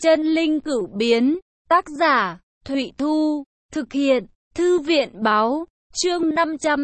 Chân linh cửu biến, tác giả, Thụy Thu, thực hiện, Thư viện báo, chương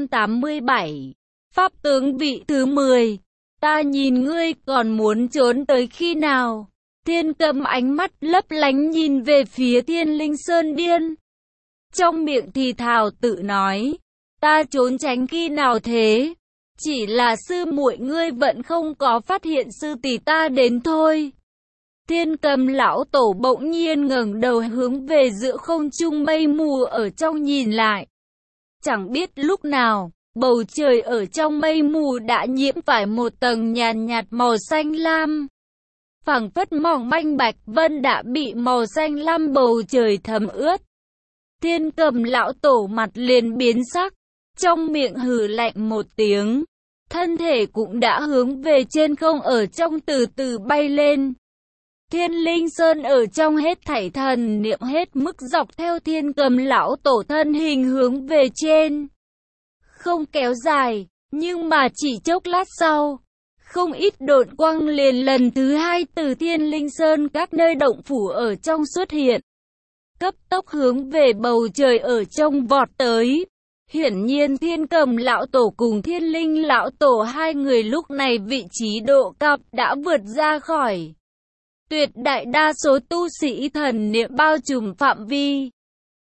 587, Pháp tướng vị thứ 10, ta nhìn ngươi còn muốn trốn tới khi nào? Thiên Cầm ánh mắt lấp lánh nhìn về phía Thiên Linh Sơn Điên. Trong miệng thì thào tự nói, ta trốn tránh khi nào thế? Chỉ là sư muội ngươi vẫn không có phát hiện sư tỷ ta đến thôi. Thiên Cầm lão tổ bỗng nhiên ngẩng đầu hướng về giữa không trung mây mù ở trong nhìn lại. Chẳng biết lúc nào, bầu trời ở trong mây mù đã nhiễm phải một tầng nhàn nhạt màu xanh lam. Phảng phất mỏng manh bạch vân đã bị màu xanh lam bầu trời thấm ướt. Thiên Cầm lão tổ mặt liền biến sắc, trong miệng hừ lạnh một tiếng. Thân thể cũng đã hướng về trên không ở trong từ từ bay lên. Thiên Linh Sơn ở trong hết thảy thần niệm hết mức dọc theo Thiên Cầm lão tổ thân hình hướng về trên. Không kéo dài, nhưng mà chỉ chốc lát sau, không ít độn quang liền lần thứ hai từ Thiên Linh Sơn các nơi động phủ ở trong xuất hiện. Cấp tốc hướng về bầu trời ở trong vọt tới. Hiển nhiên Thiên Cầm lão tổ cùng Thiên Linh lão tổ hai người lúc này vị trí độ cao đã vượt ra khỏi tuyệt đại đa số tu sĩ thần niệm bao trùm phạm vi.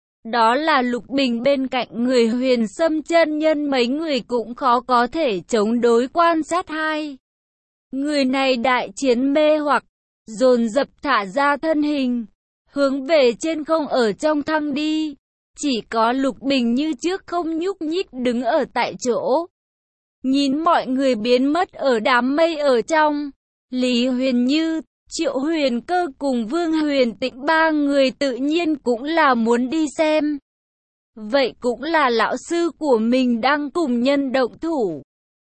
Đó là Lục Bình bên cạnh người Huyền Sâm chân nhân mấy người cũng khó có thể chống đối quan sát hai người này đại chiến mê hoặc, dồn dập thả ra thân hình, hướng về trên không ở trong thăng đi. Chỉ có Lục Bình như trước không nhúc nhích đứng ở tại chỗ. Nhìn mọi người biến mất ở đám mây ở trong, Lý Huyền Như, Triệu Huyền Cơ cùng Vương Huyền Tịnh ba người tự nhiên cũng là muốn đi xem. Vậy cũng là lão sư của mình đang cùng nhân động thủ.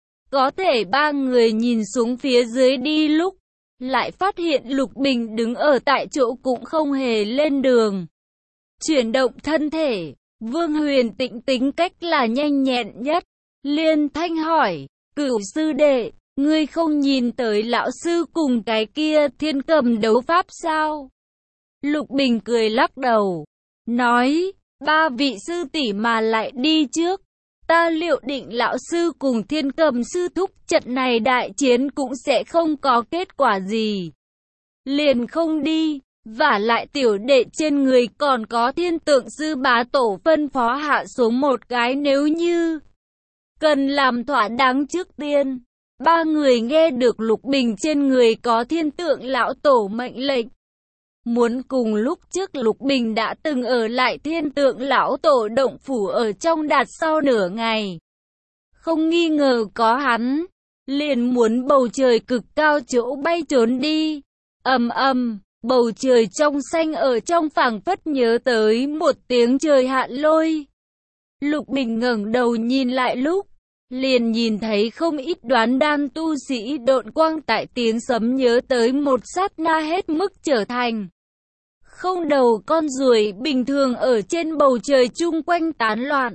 Có thể ba người nhìn xuống phía dưới đi lúc, lại phát hiện Lục Bình đứng ở tại chỗ cũng không hề lên đường. Chuyển động thân thể, Vương Huyền Tịnh tính cách là nhanh nhẹn nhất. Liên thanh hỏi, Cửu sư đệ, ngươi không nhìn tới lão sư cùng cái kia Thiên Cầm đấu pháp sao? Lục Bình cười lắc đầu, nói, ba vị sư tỷ mà lại đi trước. Ta liệu định lão sư cùng Thiên Cầm sư thúc trận này đại chiến cũng sẽ không có kết quả gì. Liền không đi. Vả lại tiểu đệ trên người còn có Thiên Tượng sư bá tổ phân phó hạ xuống một cái nếu như cần làm thỏa đáng trước tiên. Ba người nghe được Lục Bình trên người có Thiên Tượng lão tổ mệnh lệnh. Muốn cùng lúc trước Lục Bình đã từng ở lại Thiên Tượng lão tổ động phủ ở trong đạt sau nửa ngày. Không nghi ngờ có hắn, liền muốn bầu trời cực cao chỗ bay trốn đi. Ầm ầm. Bầu trời trong xanh ở trong phảng phất nhớ tới một tiếng trời hạn lôi. Lục Bình ngẩng đầu nhìn lại lúc, liền nhìn thấy không ít đoán đan tu sĩ độn quang tại tiếng sấm nhớ tới một sát na hết mức trở thành không đầu con ruồi bình thường ở trên bầu trời chung quanh tán loạn.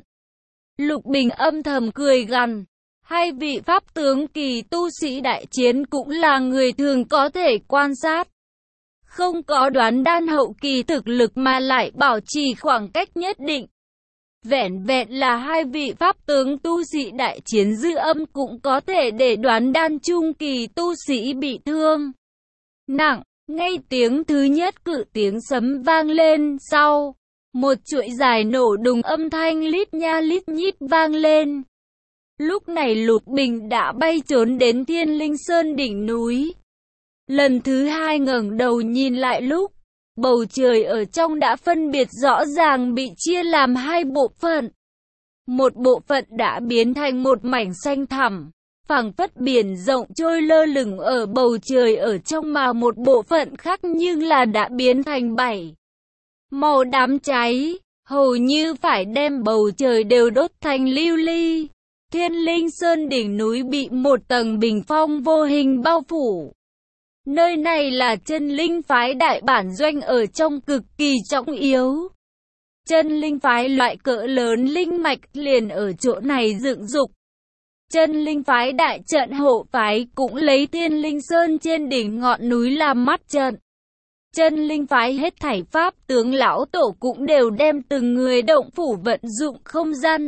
Lục Bình âm thầm cười gằn, hai vị pháp tướng kỳ tu sĩ đại chiến cũng là người thường có thể quan sát. Không có đoán đan hậu kỳ thực lực mà lại bảo trì khoảng cách nhất định. Vẻn vẹn là hai vị pháp tướng tu sĩ đại chiến dư âm cũng có thể để đoán đan trung kỳ tu sĩ bị thương nặng. Ngay tiếng thứ nhất cự tiếng sấm vang lên sau, một chuỗi dài nổ đùng âm thanh lít nha lít nhít vang lên. Lúc này Lục Bình đã bay trốn đến Thiên Linh Sơn đỉnh núi. Lần thứ hai ngẩng đầu nhìn lại lúc, bầu trời ở trong đã phân biệt rõ ràng bị chia làm hai bộ phận. Một bộ phận đã biến thành một mảnh xanh thẳm, phảng phất biển rộng trôi lơ lửng ở bầu trời ở trong, mà một bộ phận khác nhưng là đã biến thành bảy màu đám cháy, hầu như phải đem bầu trời đều đốt thành lưu ly. Thiên Linh Sơn đỉnh núi bị một tầng bình phong vô hình bao phủ. Nơi này là Chân Linh phái đại bản doanh ở trong cực kỳ trọng yếu. Chân Linh phái loại cỡ lớn linh mạch liền ở chỗ này dựng dục. Chân Linh phái đại trận hộ phái cũng lấy Thiên Linh Sơn trên đỉnh ngọn núi làm mắt trận. Chân linh phái hết thảy pháp tướng lão tổ cũng đều đem từng người động phủ vận dụng không gian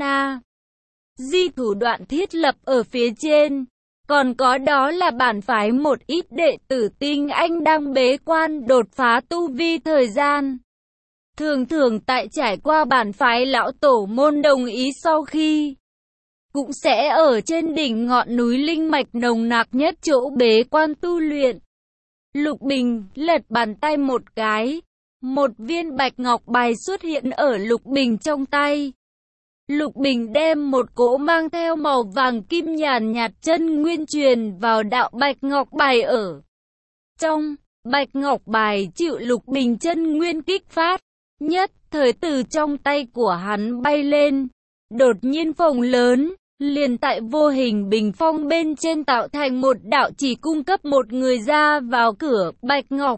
di thủ đoạn thiết lập ở phía trên. Còn có đó là bản phái một ít đệ tử tinh anh đang bế quan đột phá tu vi thời gian. Thường thường tại trải qua bản phái lão tổ môn đồng ý sau khi, cũng sẽ ở trên đỉnh ngọn núi linh mạch nồng nặc nhất chỗ bế quan tu luyện. Lục Bình lật bàn tay một cái, một viên bạch ngọc bài xuất hiện ở Lục Bình trong tay. Lục Bình đem một cỗ mang theo màu vàng kim nhàn nhạt chân nguyên truyền vào đạo bạch ngọc bài ở trong. Bạch ngọc bài chịu Lục Bình chân nguyên kích phát, nhất thời từ trong tay của hắn bay lên, đột nhiên phồng lớn, liền tại vô hình bình phong bên trên tạo thành một đạo chỉ cung cấp một người ra vào cửa bạch ngọc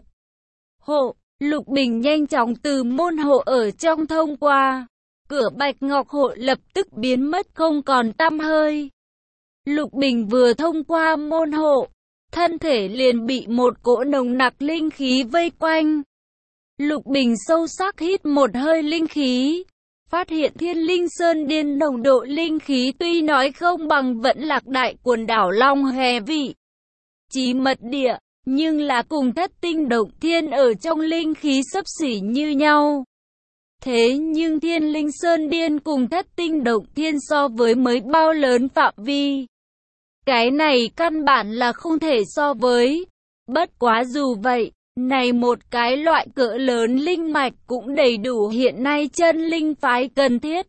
hộ. Lục Bình nhanh chóng từ môn hộ ở trong thông qua. Cửa bạch ngọc hộ lập tức biến mất không còn tăm hơi. Lục Bình vừa thông qua môn hộ, thân thể liền bị một cỗ nồng nặc linh khí vây quanh. Lục Bình sâu sắc hít một hơi linh khí, phát hiện Thiên Linh Sơn Điên nồng độ linh khí tuy nói không bằng Vẫn Lạc Đại quần đảo Long Hè vị trí mật địa, nhưng là cùng Thất Tinh Động Thiên ở trong linh khí xấp xỉ như nhau. Thế nhưng Thiên Linh Sơn Điên cùng Thất Tinh Động Thiên so với mới bao lớn phạm vi, cái này căn bản là không thể so với. Bất quá dù vậy, này một cái loại cỡ lớn linh mạch cũng đầy đủ hiện nay chân linh phái cần thiết.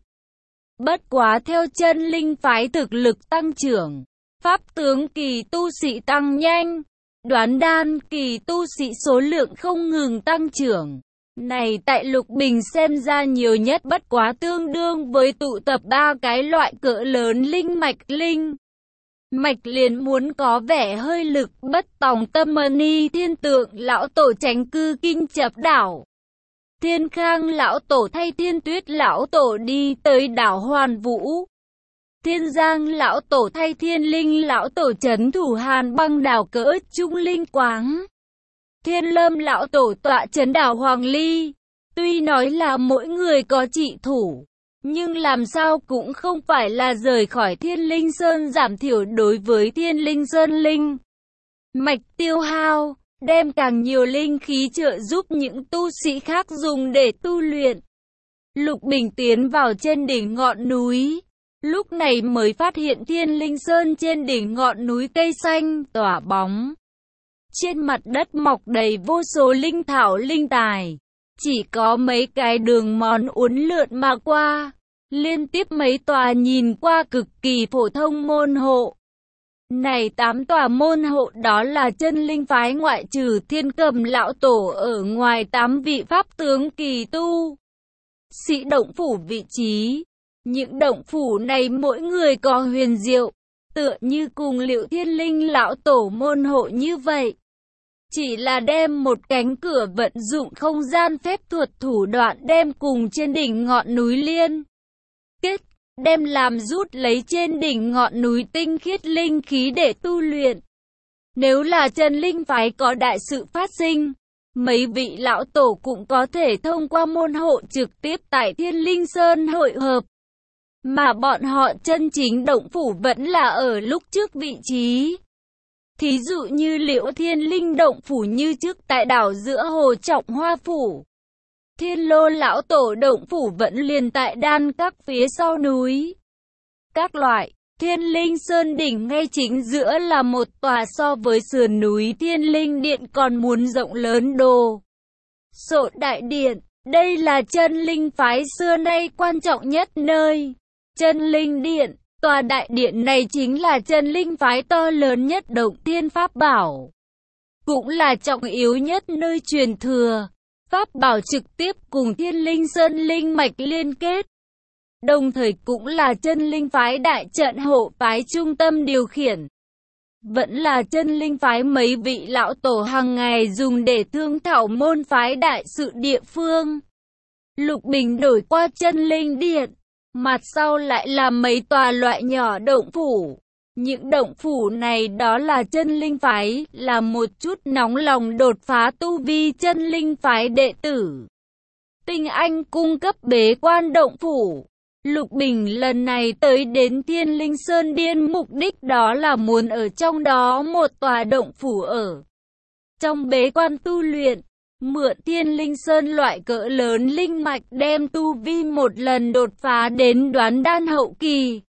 Bất quá theo chân linh phái thực lực tăng trưởng, pháp tướng kỳ tu sĩ tăng nhanh, đoán đan kỳ tu sĩ số lượng không ngừng tăng trưởng. Này tại Lục Bình xem ra nhiều nhất bất quá tương đương với tụ tập 3 cái loại cỡ lớn linh mạch. Linh mạch liền muốn có vẻ hơi lực bất tòng tâm. Ni Thiên Tượng lão tổ tránh cư Kinh Chập đảo, Thiên Khang lão tổ thay Thiên Tuyết lão tổ đi tới đảo Hoàn Vũ, Thiên Giang lão tổ thay Thiên Linh lão tổ trấn thủ Hàn Băng đảo cỡ Trung Linh Quáng, Thiên Lâm lão tổ tọa trấn đảo Hoàng Ly. Tuy nói là mỗi người có trị thủ, nhưng làm sao cũng không phải là rời khỏi Thiên Linh Sơn giảm thiểu đối với Thiên Linh Sơn linh mạch tiêu hao, đem càng nhiều linh khí trợ giúp những tu sĩ khác dùng để tu luyện. Lục Bình tiến vào trên đỉnh ngọn núi, lúc này mới phát hiện Thiên Linh Sơn trên đỉnh ngọn núi cây xanh tỏa bóng. Trên mặt đất mọc đầy vô số linh thảo linh tài, chỉ có mấy cái đường mòn uốn lượn mà qua, liên tiếp mấy tòa nhìn qua cực kỳ phổ thông môn hộ. Này 8 tòa môn hộ đó là chân linh phái ngoại trừ Thiên Cầm lão tổ ở ngoài 8 vị pháp tướng kỳ tu sĩ động phủ vị trí. Những động phủ này mỗi người có huyền diệu, tựa như cùng Liệu Thiên Linh lão tổ môn hộ như vậy. Chỉ là đem một cánh cửa vận dụng không gian phép thuật thủ đoạn đem cùng trên đỉnh ngọn núi liên kết, đem làm rút lấy trên đỉnh ngọn núi tinh khiết linh khí để tu luyện. Nếu là chân linh phái có đại sự phát sinh, mấy vị lão tổ cũng có thể thông qua môn hộ trực tiếp tại Thiên Linh Sơn hội hợp. Mà bọn họ chân chính động phủ vẫn là ở lúc trước vị trí. Thí dụ như Liễu Thiên Linh động phủ như trước tại đảo giữa hồ Trọng Hoa phủ. Thiên Lô lão tổ động phủ vẫn liền tại đan các phía sau núi. Các loại, Thiên Linh Sơn đỉnh ngay chính giữa là một tòa so với sườn núi Thiên Linh Điện còn muốn rộng lớn đồ sộ đại điện. Đây là chân linh phái xưa nay quan trọng nhất nơi chân linh điện. Tòa đại điện này chính là chân linh phái to lớn nhất động thiên pháp bảo, cũng là trọng yếu nhất nơi truyền thừa pháp bảo trực tiếp cùng Thiên Linh Sơn linh mạch liên kết, đồng thời cũng là chân linh phái đại trận hộ phái trung tâm điều khiển. Vẫn là chân linh phái mấy vị lão tổ hàng ngày dùng để thương thảo môn phái đại sự địa phương. Lục Bình đổi qua chân linh điện, mặt sau lại là mấy tòa loại nhỏ động phủ. Những động phủ này đó là chân linh phái, là một chút nóng lòng đột phá tu vi chân linh phái đệ tử. Tinh Anh cung cấp bế quan động phủ. Lục Bình lần này tới đến Thiên Linh Sơn Điên mục đích đó là muốn ở trong đó một tòa động phủ ở. Trong bế quan tu luyện, mượn Thiên Linh Sơn loại cỡ lớn linh mạch đem tu vi một lần đột phá đến đoán đan hậu kỳ.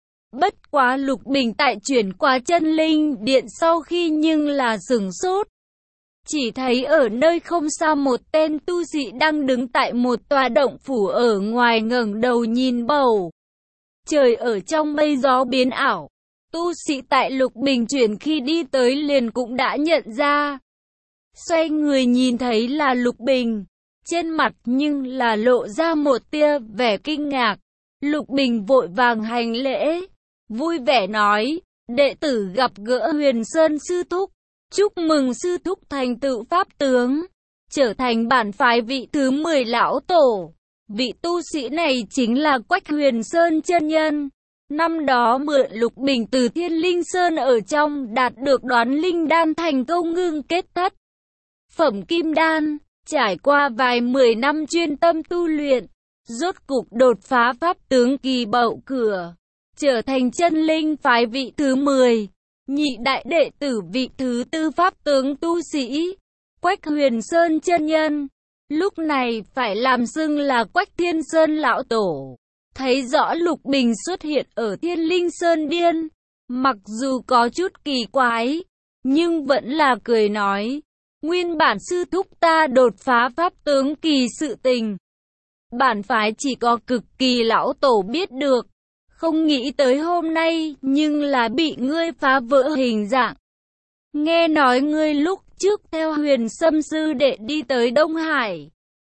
Bất quá Lục Bình tại chuyển qua chân linh điện sau khi nhưng là sửng sốt. Chỉ thấy ở nơi không xa một tên tu sĩ đang đứng tại một tòa động phủ ở ngoài ngẩng đầu nhìn bầu. Trời ở trong mây gió biến ảo. Tu sĩ tại Lục Bình chuyển khi đi tới liền cũng đã nhận ra. Xoay người nhìn thấy là Lục Bình. Trên mặt nhưng là lộ ra một tia vẻ kinh ngạc. Lục Bình vội vàng hành lễ. Vui vẻ nói, đệ tử gặp gỡ Huyền Sơn sư thúc. Chúc mừng sư thúc thành tựu pháp tướng, trở thành bản phái vị thứ 10 lão tổ. Vị tu sĩ này chính là Quách Huyền Sơn chân nhân. Năm đó mượn Lục Bình từ Thiên Linh Sơn ở trong đạt được đoán linh đan thành công ngưng kết thất phẩm kim đan, trải qua vài 10 năm chuyên tâm tu luyện, rốt cục đột phá pháp tướng kỳ bậu cửa, trở thành chân linh phái vị thứ 10. Nhị đại đệ tử vị thứ tư pháp tướng tu sĩ, Quách Huyền Sơn chân nhân, lúc này phải làm xưng là Quách Thiên Sơn lão tổ. Thấy rõ Lục Bình xuất hiện ở Thiên Linh Sơn Điên, mặc dù có chút kỳ quái, nhưng vẫn là cười nói, nguyên bản sư thúc ta đột phá pháp tướng kỳ sự tình. Bản phái chỉ có cực kỳ lão tổ biết được. Không nghĩ tới hôm nay, nhưng là bị ngươi phá vỡ hình dạng. Nghe nói ngươi lúc trước theo Huyền Sâm sư đệ đi tới Đông Hải.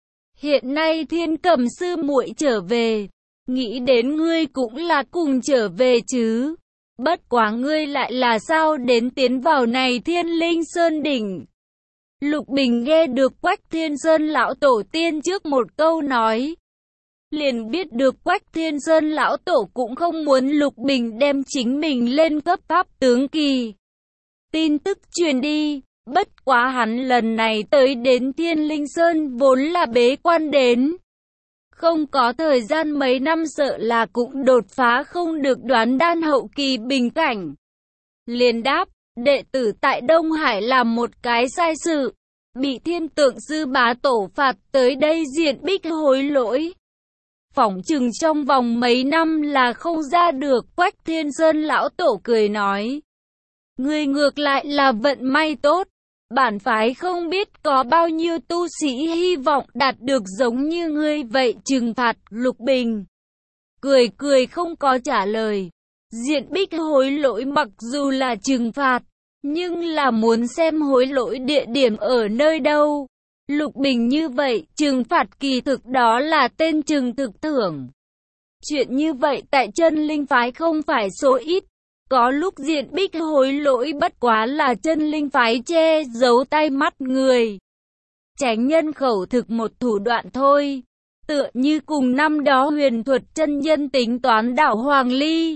Hiện nay Thiên Cầm sư muội trở về, nghĩ đến ngươi cũng là cùng trở về chứ. Bất quá ngươi lại là sao đến tiến vào này Thiên Linh Sơn đỉnh. Lục Bình nghe được Quách Thiên Sơn lão tổ tiên trước một câu nói. Liền biết được Quách Thiên Sơn lão tổ cũng không muốn Lục Bình đem chính mình lên cấp pháp tướng kỳ. Tin tức truyền đi, bất quá hắn lần này tới đến Thiên Linh Sơn vốn là bế quan đến. Không có thời gian mấy năm sợ là cũng đột phá không được đoán đan hậu kỳ bình cảnh. Liền đáp, đệ tử tại Đông Hải làm một cái sai sự, bị Thiên Tượng sư bá tổ phạt tới đây diện bích hối lỗi. Phỏng chừng trong vòng mấy năm là không ra được. Quách Thiên Sơn lão tổ cười nói, ngươi ngược lại là vận may tốt. Bản phái không biết có bao nhiêu tu sĩ hy vọng đạt được giống như ngươi vậy. Trừng phạt. Lục Bình cười cười không có trả lời. Diện bích hối lỗi mặc dù là trừng phạt, nhưng là muốn xem hối lỗi địa điểm ở nơi đâu. Lục Bình như vậy, trừng phạt kỳ thực đó là tên trừng thực thưởng. Chuyện như vậy tại chân linh phái không phải số ít. Có lúc diện bích hối lỗi bất quá là chân linh phái che giấu tay mắt người. Tránh nhân khẩu thực một thủ đoạn thôi. Tựa như cùng năm đó Huyền Thuật chân nhân tính toán đảo Hoàng Ly.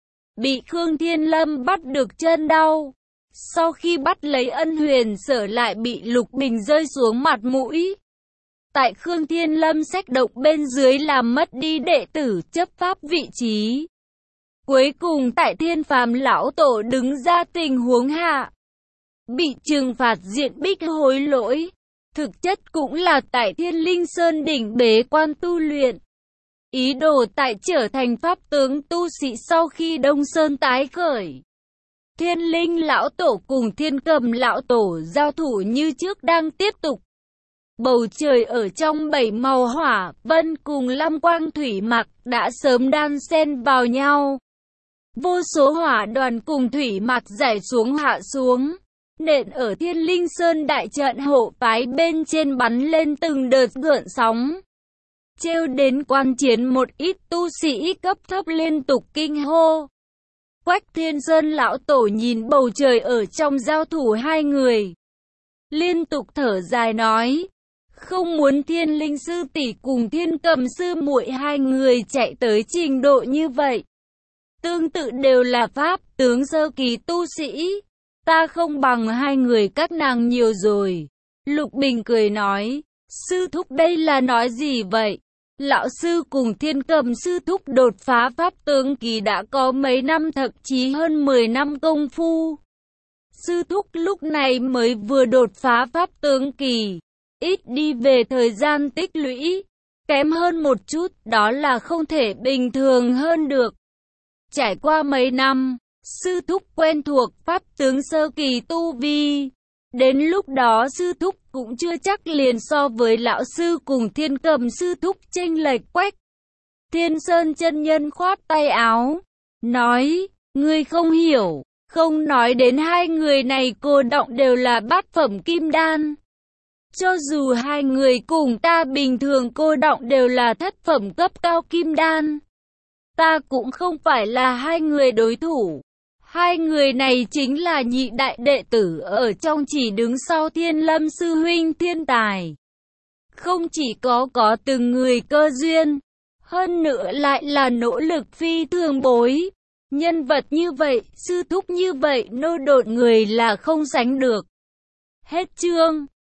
Bị Khương Thiên Lâm bắt được chân đau. Sau khi bắt lấy Ân Huyền Sở lại bị Lục Bình rơi xuống mặt mũi. Tại Khương Thiên Lâm sách động bên dưới làm mất đi đệ tử chấp pháp vị trí. Cuối cùng tại Thiên Phàm lão tổ đứng ra tình huống hạ, bị trừng phạt diện bích hối lỗi. Thực chất cũng là tại Thiên Linh Sơn đỉnh bế quan tu luyện. Ý đồ tại trở thành pháp tướng tu sĩ sau khi Đông Sơn tái khởi. Thiên Linh lão tổ cùng Thiên Cầm lão tổ giao thủ như trước đang tiếp tục. Bầu trời ở trong bảy màu hỏa, vân cùng lam quang thủy mặc đã sớm đan xen vào nhau. Vô số hỏa đoàn cùng thủy mặc rải xuống hạ xuống, nện ở Thiên Linh Sơn đại trận hộ phái bên trên bắn lên từng đợt gợn sóng. Trêu đến quan chiến một ít tu sĩ cấp thấp liên tục kinh hô. Quách Thiên Sơn lão tổ nhìn bầu trời ở trong giao thủ hai người, liên tục thở dài nói, không muốn Thiên Linh sư tỷ cùng Thiên Cầm sư muội hai người chạy tới trình độ như vậy. tương tự đều là pháp tướng sơ kỳ tu sĩ. Ta không bằng hai người các nàng nhiều rồi. Lục Bình cười nói, sư thúc đây là nói gì vậy? Lão sư cùng Thiên Cầm sư thúc đột phá pháp tướng kỳ đã có mấy năm, thậm chí hơn 10 năm công phu. Sư thúc lúc này mới vừa đột phá pháp tướng kỳ, ít đi về thời gian tích lũy, kém hơn một chút, đó là không thể bình thường hơn được. Trải qua mấy năm, sư thúc quen thuộc pháp tướng sơ kỳ tu vi. Đến lúc đó sư thúc cũng chưa chắc liền so với lão sư cùng Thiên Cầm sư thúc chênh lệch quách. Thiên Sơn chân nhân khoát tay áo, nói, ngươi không hiểu, không nói đến hai người này cô động đều là bát phẩm kim đan. Cho dù hai người cùng ta bình thường cô động đều là thất phẩm cấp cao kim đan, ta cũng không phải là hai người đối thủ. Hai người này chính là nhị đại đệ tử ở trong, chỉ đứng sau Thiên Lâm sư huynh thiên tài. Không chỉ có từng người cơ duyên, hơn nữa lại là nỗ lực phi thường bối. Nhân vật như vậy, sư thúc như vậy, nô đột người là không sánh được. Hết chương.